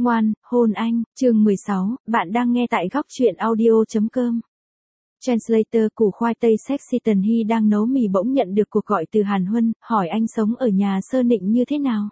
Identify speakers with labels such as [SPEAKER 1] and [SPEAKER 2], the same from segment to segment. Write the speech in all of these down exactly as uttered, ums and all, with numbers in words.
[SPEAKER 1] Ngoan, hôn anh, chương mười sáu, bạn đang nghe tại góc truyện audio chấm com. Translator củ khoai tây sexy Tần Hy đang nấu mì bỗng nhận được cuộc gọi từ Hàn Huân, hỏi anh sống ở nhà Sơ Nịnh như thế nào.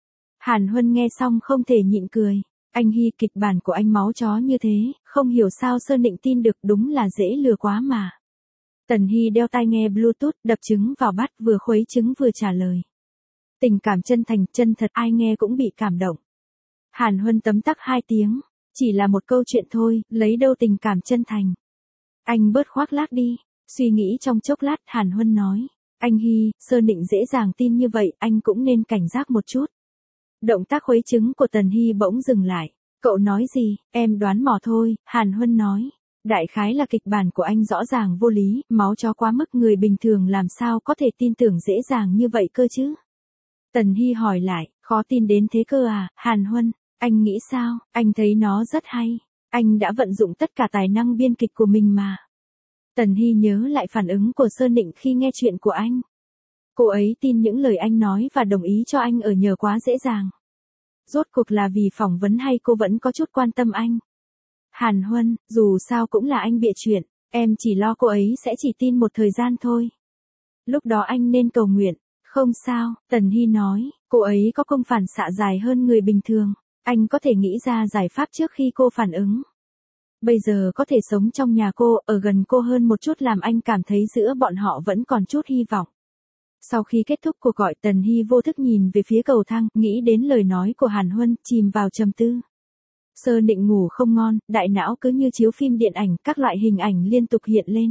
[SPEAKER 1] Hàn Huân nghe xong không thể nhịn cười. Anh Hy, kịch bản của anh máu chó như thế, không hiểu sao Sơ Nịnh tin được, đúng là dễ lừa quá mà. Tần Hy đeo tai nghe Bluetooth, đập trứng vào bát, vừa khuấy trứng vừa trả lời. Tình cảm chân thành, chân thật, ai nghe cũng bị cảm động. Hàn Huân tấm tắc hai tiếng, chỉ là một câu chuyện thôi, lấy đâu tình cảm chân thành. Anh bớt khoác lác đi. Suy nghĩ trong chốc lát, Hàn Huân nói, anh Hy, Sơ Nịnh dễ dàng tin như vậy, anh cũng nên cảnh giác một chút. Động tác khuấy trứng của Tần Hy bỗng dừng lại. Cậu nói gì, em đoán mò thôi, Hàn Huân nói. Đại khái là kịch bản của anh rõ ràng vô lý, máu chó quá mức, người bình thường làm sao có thể tin tưởng dễ dàng như vậy cơ chứ. Tần Hy hỏi lại, khó tin đến thế cơ à, Hàn Huân, anh nghĩ sao, anh thấy nó rất hay, anh đã vận dụng tất cả tài năng biên kịch của mình mà. Tần Hy nhớ lại phản ứng của Sơ Nịnh khi nghe chuyện của anh. Cô ấy tin những lời anh nói và đồng ý cho anh ở nhờ quá dễ dàng. Rốt cuộc là vì phỏng vấn hay cô vẫn có chút quan tâm anh? Hàn Huân, dù sao cũng là anh bịa chuyện, em chỉ lo cô ấy sẽ chỉ tin một thời gian thôi. Lúc đó anh nên cầu nguyện. Không sao, Tần Hy nói, cô ấy có công phản xạ dài hơn người bình thường, anh có thể nghĩ ra giải pháp trước khi cô phản ứng. Bây giờ có thể sống trong nhà cô, ở gần cô hơn một chút làm anh cảm thấy giữa bọn họ vẫn còn chút hy vọng. Sau khi kết thúc cuộc gọi, Tần Hy vô thức nhìn về phía cầu thang, nghĩ đến lời nói của Hàn Huân, chìm vào trầm tư. Sơ Nịnh ngủ không ngon, đại não cứ như chiếu phim điện ảnh, các loại hình ảnh liên tục hiện lên.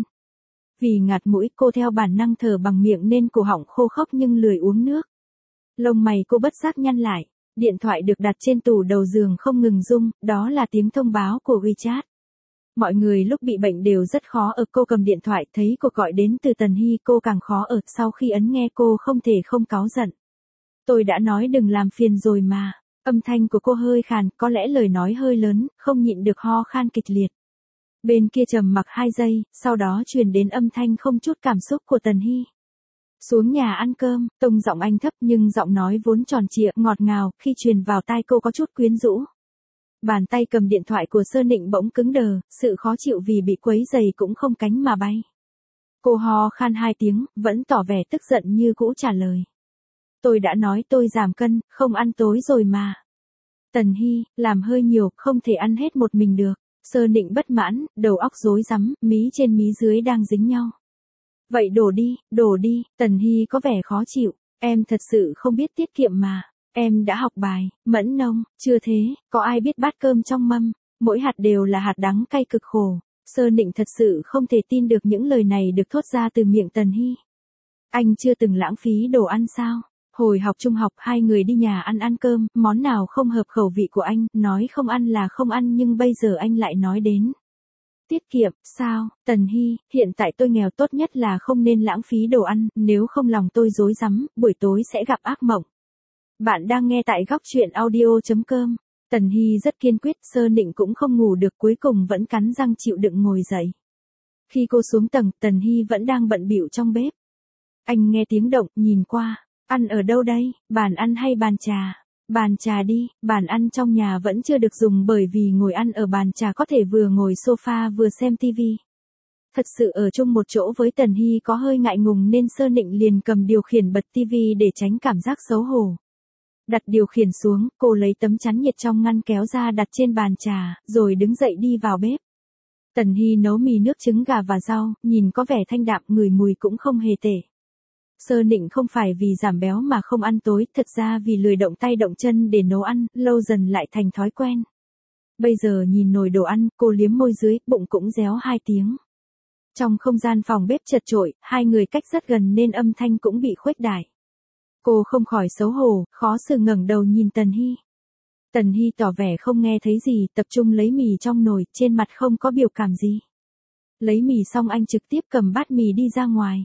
[SPEAKER 1] Vì ngạt mũi, cô theo bản năng thở bằng miệng nên cổ họng khô khốc nhưng lười uống nước. Lông mày cô bất giác nhăn lại. Điện thoại được đặt trên tủ đầu giường không ngừng rung, đó là tiếng thông báo của WeChat. Mọi người lúc bị bệnh đều rất khó ở, cô cầm điện thoại thấy cuộc gọi đến từ Tần Hy, cô càng khó ở, sau khi ấn nghe cô không thể không cáu giận. Tôi đã nói đừng làm phiền rồi mà. Âm thanh của cô hơi khàn, có lẽ lời nói hơi lớn, không nhịn được ho khan kịch liệt. Bên kia trầm mặc hai giây, sau đó truyền đến âm thanh không chút cảm xúc của Tần Hy. Xuống nhà ăn cơm, tông giọng anh thấp nhưng giọng nói vốn tròn trịa, ngọt ngào, khi truyền vào tai cô có chút quyến rũ. Bàn tay cầm điện thoại của Sơ Nịnh bỗng cứng đờ, sự khó chịu vì bị quấy giày cũng không cánh mà bay. Cô ho khan hai tiếng, vẫn tỏ vẻ tức giận như cũ trả lời. Tôi đã nói tôi giảm cân, không ăn tối rồi mà. Tần Hy, làm hơi nhiều, không thể ăn hết một mình được. Sơ Nịnh bất mãn, đầu óc rối rắm, mí trên mí dưới đang dính nhau. Vậy đổ đi, đổ đi, Tần Hy có vẻ khó chịu, em thật sự không biết tiết kiệm mà, em đã học bài, mẫn nông, chưa thế, có ai biết bát cơm trong mâm, mỗi hạt đều là hạt đắng cay cực khổ. Sơ Nịnh thật sự không thể tin được những lời này được thốt ra từ miệng Tần Hy. Anh chưa từng lãng phí đồ ăn sao? Hồi học trung học hai người đi nhà ăn ăn cơm, món nào không hợp khẩu vị của anh, nói không ăn là không ăn nhưng bây giờ anh lại nói đến. Tiết kiệm, sao, Tần Hy, hiện tại tôi nghèo, tốt nhất là không nên lãng phí đồ ăn, nếu không lòng tôi rối rắm, buổi tối sẽ gặp ác mộng. Bạn đang nghe tại góc truyện audio chấm com. Tần Hy rất kiên quyết, Sơ Nịnh cũng không ngủ được, cuối cùng vẫn cắn răng chịu đựng ngồi dậy. Khi cô xuống tầng, Tần Hy vẫn đang bận bịu trong bếp. Anh nghe tiếng động, nhìn qua. Ăn ở đâu đây, bàn ăn hay bàn trà? Bàn trà đi, bàn ăn trong nhà vẫn chưa được dùng bởi vì ngồi ăn ở bàn trà có thể vừa ngồi sofa vừa xem tivi. Thật sự ở chung một chỗ với Tần Hy có hơi ngại ngùng nên Sơ Nịnh liền cầm điều khiển bật tivi để tránh cảm giác xấu hổ. Đặt điều khiển xuống, cô lấy tấm chắn nhiệt trong ngăn kéo ra đặt trên bàn trà, rồi đứng dậy đi vào bếp. Tần Hy nấu mì nước trứng gà và rau, nhìn có vẻ thanh đạm, ngửi mùi cũng không hề tệ. Sơ Nịnh không phải vì giảm béo mà không ăn tối, thật ra vì lười động tay động chân để nấu ăn, lâu dần lại thành thói quen. Bây giờ nhìn nồi đồ ăn, cô liếm môi dưới, bụng cũng réo hai tiếng. Trong không gian phòng bếp chật chội, hai người cách rất gần nên âm thanh cũng bị khuếch đại. Cô không khỏi xấu hổ, khó xử ngẩng đầu nhìn Tần Hy. Tần Hy tỏ vẻ không nghe thấy gì, tập trung lấy mì trong nồi, trên mặt không có biểu cảm gì. Lấy mì xong anh trực tiếp cầm bát mì đi ra ngoài.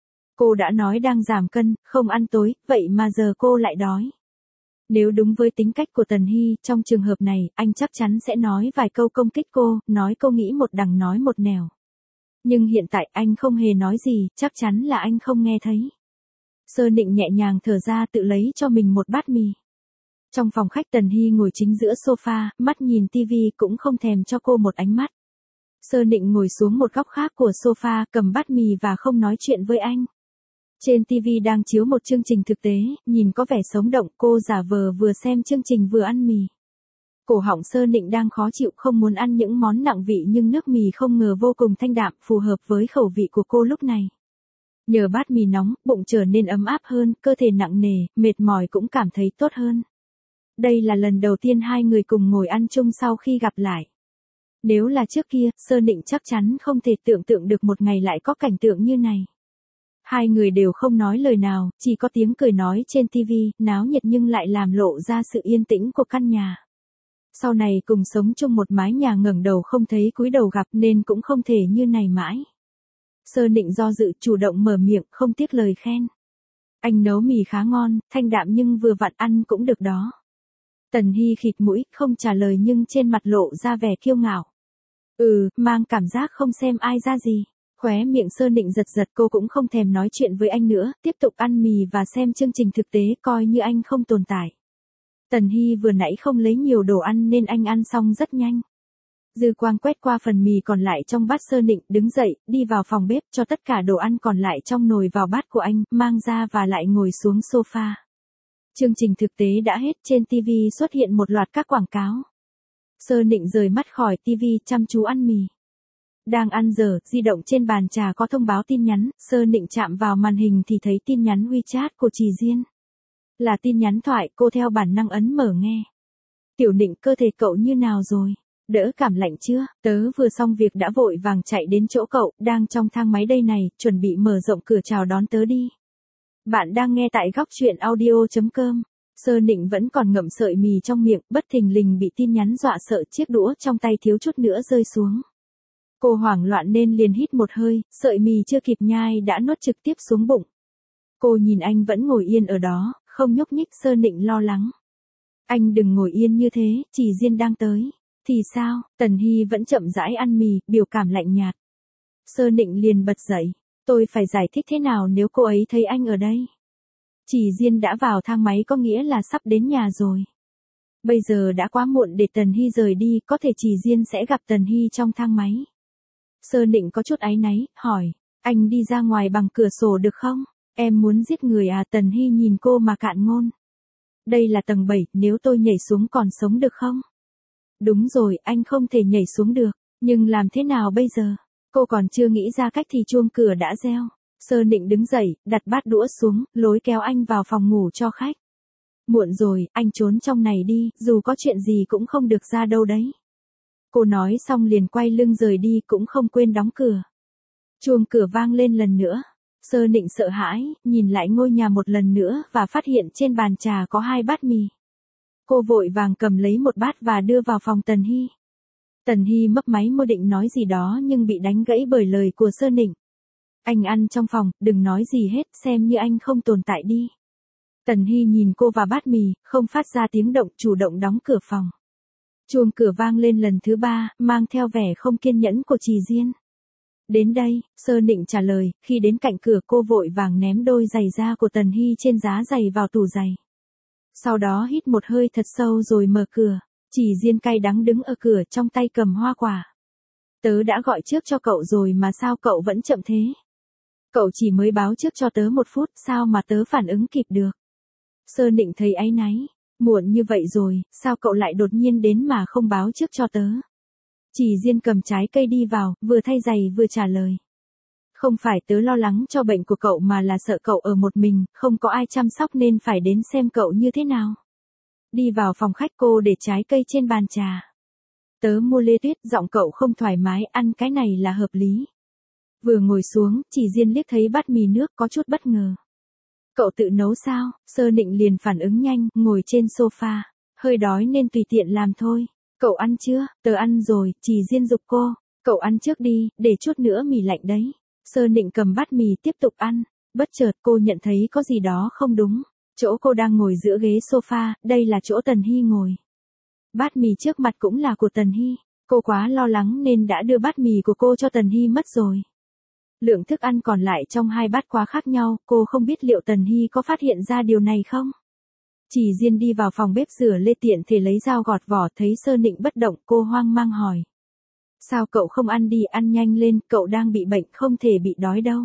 [SPEAKER 1] Cô đã nói đang giảm cân, không ăn tối, vậy mà giờ cô lại đói. Nếu đúng với tính cách của Tần Hy, trong trường hợp này, anh chắc chắn sẽ nói vài câu công kích cô, nói cô nghĩ một đằng nói một nẻo. Nhưng hiện tại anh không hề nói gì, chắc chắn là anh không nghe thấy. Sơ Nịnh nhẹ nhàng thở ra, tự lấy cho mình một bát mì. Trong phòng khách Tần Hy ngồi chính giữa sofa, mắt nhìn tivi cũng không thèm cho cô một ánh mắt. Sơ Nịnh ngồi xuống một góc khác của sofa, cầm bát mì và không nói chuyện với anh. Trên tivi đang chiếu một chương trình thực tế, nhìn có vẻ sống động, cô giả vờ vừa xem chương trình vừa ăn mì. Cổ họng Sơ Nịnh đang khó chịu, không muốn ăn những món nặng vị nhưng nước mì không ngờ vô cùng thanh đạm, phù hợp với khẩu vị của cô lúc này. Nhờ bát mì nóng, bụng trở nên ấm áp hơn, cơ thể nặng nề, mệt mỏi cũng cảm thấy tốt hơn. Đây là lần đầu tiên hai người cùng ngồi ăn chung sau khi gặp lại. Nếu là trước kia, Sơ Nịnh chắc chắn không thể tưởng tượng được một ngày lại có cảnh tượng như này. Hai người đều không nói lời nào, chỉ có tiếng cười nói trên tivi, náo nhiệt nhưng lại làm lộ ra sự yên tĩnh của căn nhà. Sau này cùng sống chung một mái nhà, ngẩng đầu không thấy cúi đầu gặp nên cũng không thể như này mãi. Sơ Nịnh do dự, chủ động mở miệng, không tiếc lời khen. Anh nấu mì khá ngon, thanh đạm nhưng vừa vặn, ăn cũng được đó. Tần Hy khịt mũi, không trả lời nhưng trên mặt lộ ra vẻ kiêu ngạo. Ừ, mang cảm giác không xem ai ra gì. Khóe miệng Sơ Nịnh giật giật, cô cũng không thèm nói chuyện với anh nữa, tiếp tục ăn mì và xem chương trình thực tế, coi như anh không tồn tại. Tần Hy vừa nãy không lấy nhiều đồ ăn nên anh ăn xong rất nhanh. Dư quang quét qua phần mì còn lại trong bát Sơ Nịnh, đứng dậy, đi vào phòng bếp cho tất cả đồ ăn còn lại trong nồi vào bát của anh, mang ra và lại ngồi xuống sofa. Chương trình thực tế đã hết, trên tivi xuất hiện một loạt các quảng cáo. Sơ Nịnh rời mắt khỏi tivi, chăm chú ăn mì. Đang ăn dở, di động trên bàn trà có thông báo tin nhắn, Sơ Nịnh chạm vào màn hình thì thấy tin nhắn WeChat của Trì Diên. Là tin nhắn thoại, cô theo bản năng ấn mở nghe. Tiểu Nịnh, cơ thể cậu như nào rồi? Đỡ cảm lạnh chưa? Tớ vừa xong việc đã vội vàng chạy đến chỗ cậu, đang trong thang máy đây này, chuẩn bị mở rộng cửa chào đón tớ đi. Bạn đang nghe tại góc truyện audio chấm com. Sơ Nịnh vẫn còn ngậm sợi mì trong miệng, bất thình lình bị tin nhắn dọa sợ, chiếc đũa trong tay thiếu chút nữa rơi xuống. Cô hoảng loạn nên liền hít một hơi, sợi mì chưa kịp nhai đã nuốt trực tiếp xuống bụng. Cô nhìn anh vẫn ngồi yên ở đó, không nhúc nhích. Sơ Nịnh lo lắng. Anh đừng ngồi yên như thế, Trì Diên đang tới. Thì sao? Tần Hy vẫn chậm rãi ăn mì, biểu cảm lạnh nhạt. Sơ Nịnh liền bật dậy. Tôi phải giải thích thế nào nếu cô ấy thấy anh ở đây? Trì Diên đã vào thang máy có nghĩa là sắp đến nhà rồi. Bây giờ đã quá muộn để Tần Hy rời đi, có thể Trì Diên sẽ gặp Tần Hy trong thang máy. Sơ Nịnh có chút áy náy, hỏi, anh đi ra ngoài bằng cửa sổ được không? Em muốn giết người à? Tần Hy nhìn cô mà cạn ngôn. Đây là tầng bảy, nếu tôi nhảy xuống còn sống được không? Đúng rồi, anh không thể nhảy xuống được, nhưng làm thế nào bây giờ? Cô còn chưa nghĩ ra cách thì chuông cửa đã reo. Sơ Nịnh đứng dậy, đặt bát đũa xuống, lối kéo anh vào phòng ngủ cho khách. Muộn rồi, anh trốn trong này đi, dù có chuyện gì cũng không được ra đâu đấy. Cô nói xong liền quay lưng rời đi, cũng không quên đóng cửa. Chuông cửa vang lên lần nữa. Sơ Nịnh sợ hãi, nhìn lại ngôi nhà một lần nữa và phát hiện trên bàn trà có hai bát mì. Cô vội vàng cầm lấy một bát và đưa vào phòng Tần Hy. Tần Hy mấp máy môi định nói gì đó nhưng bị đánh gãy bởi lời của Sơ Nịnh. Anh ăn trong phòng, đừng nói gì hết, xem như anh không tồn tại đi. Tần Hy nhìn cô và bát mì, không phát ra tiếng động, chủ động đóng cửa phòng. Chuông cửa vang lên lần thứ ba, mang theo vẻ không kiên nhẫn của Trì Diên. Đến đây, Sơ Nịnh trả lời, khi đến cạnh cửa cô vội vàng ném đôi giày da của Tần Hy trên giá giày vào tủ giày. Sau đó hít một hơi thật sâu rồi mở cửa. Trì Diên cay đắng đứng ở cửa, trong tay cầm hoa quả. Tớ đã gọi trước cho cậu rồi mà sao cậu vẫn chậm thế? Cậu chỉ mới báo trước cho tớ một phút, sao mà tớ phản ứng kịp được? Sơ Nịnh thấy áy náy. Muộn như vậy rồi, sao cậu lại đột nhiên đến mà không báo trước cho tớ? Trì Diên cầm trái cây đi vào, vừa thay giày vừa trả lời. Không phải tớ lo lắng cho bệnh của cậu mà là sợ cậu ở một mình, không có ai chăm sóc nên phải đến xem cậu như thế nào. Đi vào phòng khách, cô để trái cây trên bàn trà. Tớ mua lê tuyết, giọng cậu không thoải mái, ăn cái này là hợp lý. Vừa ngồi xuống, Trì Diên liếc thấy bát mì nước có chút bất ngờ. Cậu tự nấu sao? Sơ Nịnh liền phản ứng nhanh, ngồi trên sofa. Hơi đói nên tùy tiện làm thôi. Cậu ăn chưa? Tớ ăn rồi, Trì Diên giục cô. Cậu ăn trước đi, để chút nữa mì lạnh đấy. Sơ Nịnh cầm bát mì tiếp tục ăn. Bất chợt cô nhận thấy có gì đó không đúng. Chỗ cô đang ngồi giữa ghế sofa, đây là chỗ Tần Hy ngồi. Bát mì trước mặt cũng là của Tần Hy. Cô quá lo lắng nên đã đưa bát mì của cô cho Tần Hy mất rồi. Lượng thức ăn còn lại trong hai bát quá khác nhau, cô không biết liệu Tần Hy có phát hiện ra điều này không? Chỉ Diên đi vào phòng bếp rửa lê tiện thể lấy dao gọt vỏ, thấy Sơ Nịnh bất động, cô hoang mang hỏi. Sao cậu không ăn đi, ăn nhanh lên, cậu đang bị bệnh không thể bị đói đâu.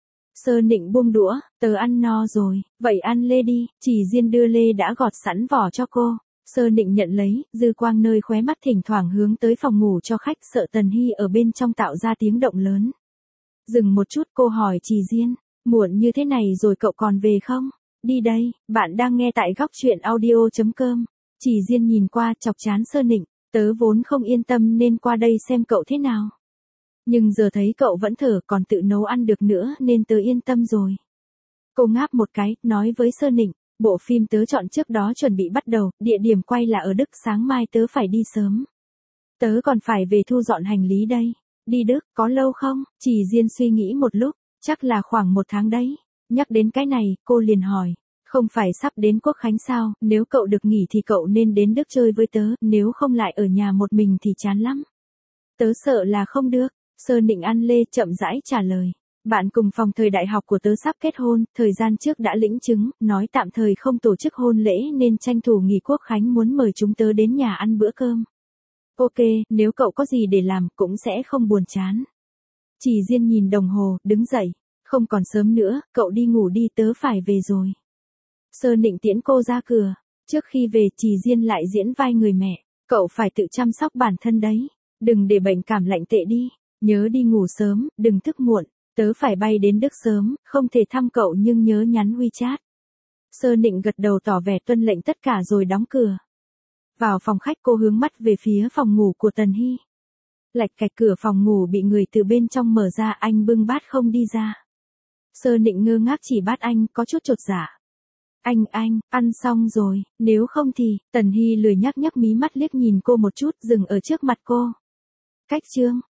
[SPEAKER 1] Sơ Nịnh buông đũa, tớ ăn no rồi, vậy ăn lê đi, Chỉ Diên đưa lê đã gọt sẵn vỏ cho cô. Sơ Nịnh nhận lấy, dư quang nơi khóe mắt thỉnh thoảng hướng tới phòng ngủ cho khách, sợ Tần Hy ở bên trong tạo ra tiếng động lớn. Dừng một chút, cô hỏi Chỉ Diên, muộn như thế này rồi cậu còn về không? Đi đây, bạn đang nghe tại góc truyện audio chấm com. Chỉ Diên nhìn qua, chọc chán Sơ Nịnh, tớ vốn không yên tâm nên qua đây xem cậu thế nào. Nhưng giờ thấy cậu vẫn thở còn tự nấu ăn được nữa nên tớ yên tâm rồi. Cô ngáp một cái, nói với Sơ Nịnh, bộ phim tớ chọn trước đó chuẩn bị bắt đầu, địa điểm quay là ở Đức, sáng mai tớ phải đi sớm. Tớ còn phải về thu dọn hành lý đây. Đi Đức, có lâu không? Chỉ Diên suy nghĩ một lúc, chắc là khoảng một tháng đấy. Nhắc đến cái này, cô liền hỏi, không phải sắp đến Quốc Khánh sao, nếu cậu được nghỉ thì cậu nên đến Đức chơi với tớ, nếu không lại ở nhà một mình thì chán lắm. Tớ sợ là không được. Sơ Nịnh ăn lê chậm rãi trả lời. Bạn cùng phòng thời đại học của tớ sắp kết hôn, thời gian trước đã lĩnh chứng, nói tạm thời không tổ chức hôn lễ nên tranh thủ nghỉ Quốc Khánh muốn mời chúng tớ đến nhà ăn bữa cơm. Ok, nếu cậu có gì để làm cũng sẽ không buồn chán. Chỉ Diên nhìn đồng hồ, đứng dậy. Không còn sớm nữa, cậu đi ngủ đi, tớ phải về rồi. Sơ Nịnh tiễn cô ra cửa. Trước khi về, Chỉ Diên lại diễn vai người mẹ. Cậu phải tự chăm sóc bản thân đấy. Đừng để bệnh cảm lạnh tệ đi. Nhớ đi ngủ sớm, đừng thức muộn. Tớ phải bay đến Đức sớm, không thể thăm cậu nhưng nhớ nhắn WeChat. Sơ Nịnh gật đầu tỏ vẻ tuân lệnh tất cả rồi đóng cửa. Vào phòng khách, cô hướng mắt về phía phòng ngủ của Tần Hy. Lạch cạch, cửa phòng ngủ bị người từ bên trong mở ra, anh bưng bát không đi ra. Sơ Nịnh ngơ ngác chỉ bát anh, có chút chột dạ. Anh, anh, ăn xong rồi, nếu không thì, Tần Hy lười nhắc nhắc mí mắt liếc nhìn cô một chút, dừng ở trước mặt cô. Cách chương,